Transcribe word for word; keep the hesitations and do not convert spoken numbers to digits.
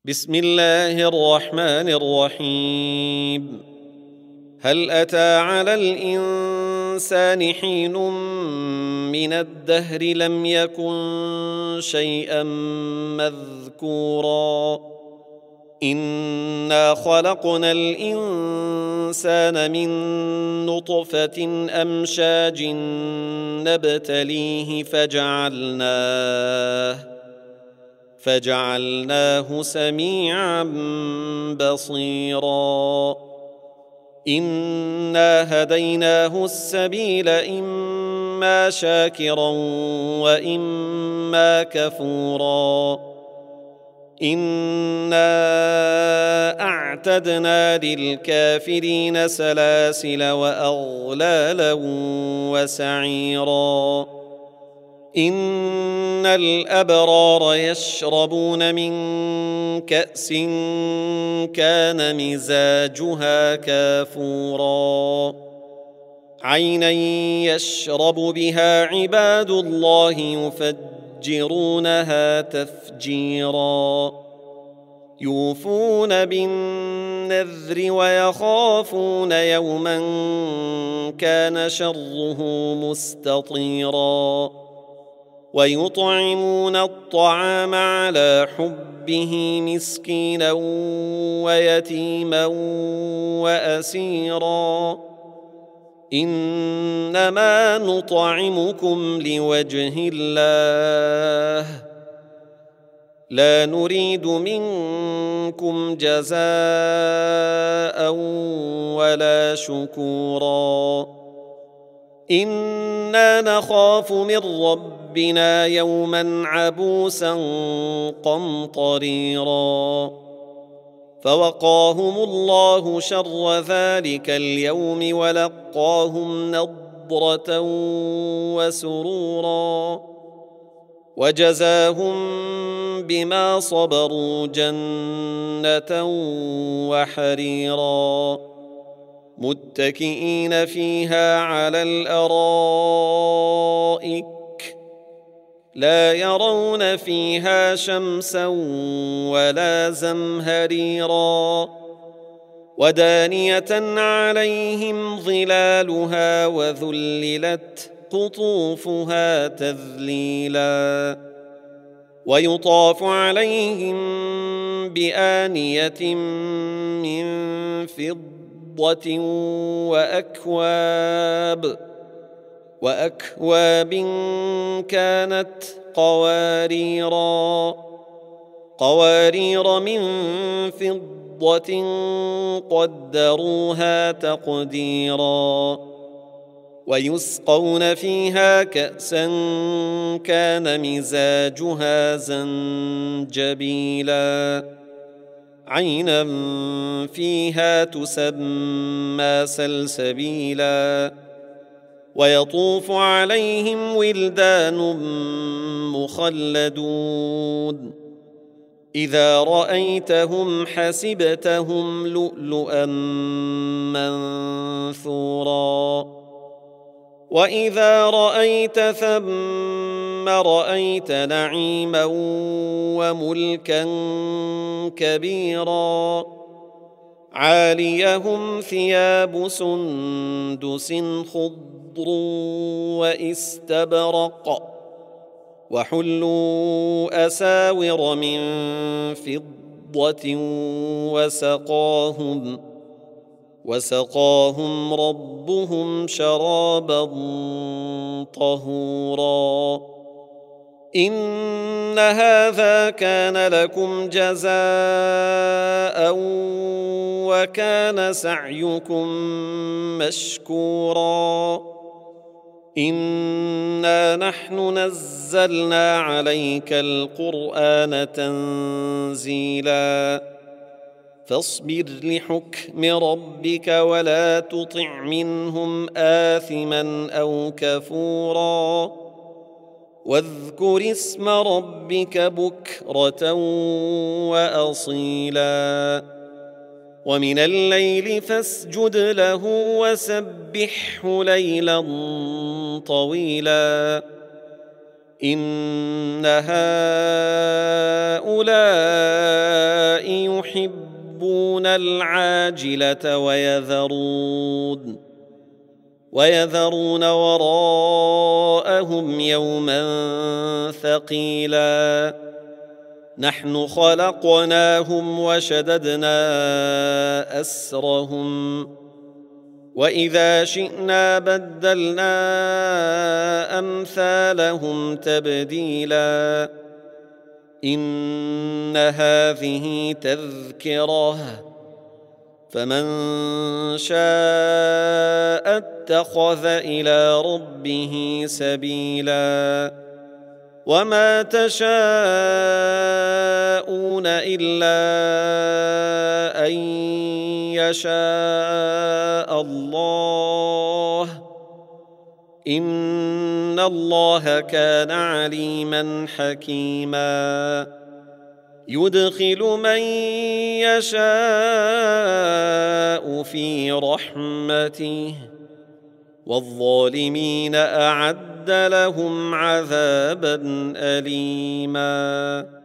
بسم الله الرحمن الرحيم. هل أتى على الإنسان حين من الدهر لم يكن شيئا مذكورا إنا خلقنا الإنسان من نطفة أمشاج نبتليه فجعلناه فجعلناه سميعا بصيرا إنا هديناه السبيل إما شاكرا وإما كفورا إنا أعتدنا للكافرين سلاسل وأغلالا وسعيرا إن الأبرار يشربون من كأس كان مزاجها كافورا عينا يشرب بها عباد الله يفجرونها تفجيرا يوفون بالنذر ويخافون يوما كان شره مستطيرا ويطعمون الطعام على حبه مسكينا ويتيما وأسيرا إنما نطعمكم لوجه الله لا نريد منكم جزاء ولا شكورا إنا نخاف من ربنا يوما عبوسا قمطريرا فوقاهم الله شر ذلك اليوم ولقاهم نضرة وسرورا وجزاهم بما صبروا جنة وحريرا متكئين فيها على الأرائك لا يرون فيها شمسا ولا زمهريرا ودانية عليهم ظلالها وذللت قطوفها تذليلا ويطاف عليهم بآنية من فضة وأكواب وأكواب كانت قواريرا قوارير من فضة قدروها تقديرا ويسقون فيها كأسا كان مزاجها زنجبيلا عينا فيها تسمى سلسبيلا ويطوف عليهم ولدان مخلدون إذا رأيتهم حسبتهم لؤلؤا منثورا وإذا رأيت ثم رأيت نعيما وملكا كبيرا عاليهم ثياب سندس خضر واستبرق وحلوا أساور من فضة وسقاهم وسقاهم ربهم شرابا طهورا إن هذا كان لكم جزاء وكان سعيكم مشكورا إنا نحن نزلنا عليك القرآن تنزيلا فاصبر لحكم ربك ولا تطع منهم آثما أو كفورا واذكر اسم ربك بكرة وأصيلا ومن الليل فاسجد له وسبحه ليلا طويلا إن هؤلاء يحبون العاجلة ويذرون ويذرون وراءهم يوما ثقيلا نحن خلقناهم وشددنا أسرهم وإذا شئنا بدلنا أمثالهم تبديلا إن هذه تذكرة فمن شاء اتخذ إلى ربه سبيلا وما تشاءون إلا أن يشاء الله إن الله كان عليما حكيما يدخل من يشاء في رحمته والظالمين أعد لهم عذابا أليما.